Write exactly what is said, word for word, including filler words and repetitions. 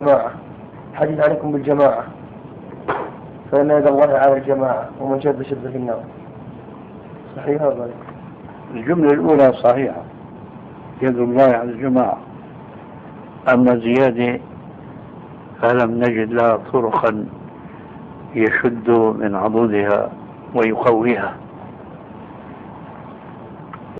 جماعة، حديث عليكم بالجماعة، فإن يد الله على الجماعة ومن شد شد في النار. صحيح هذا؟ الجملة الأولى صحيحة، يد الله على الجماعة. أما زيادة فلم نجد لها طرقا يشد من عضدها ويقويها.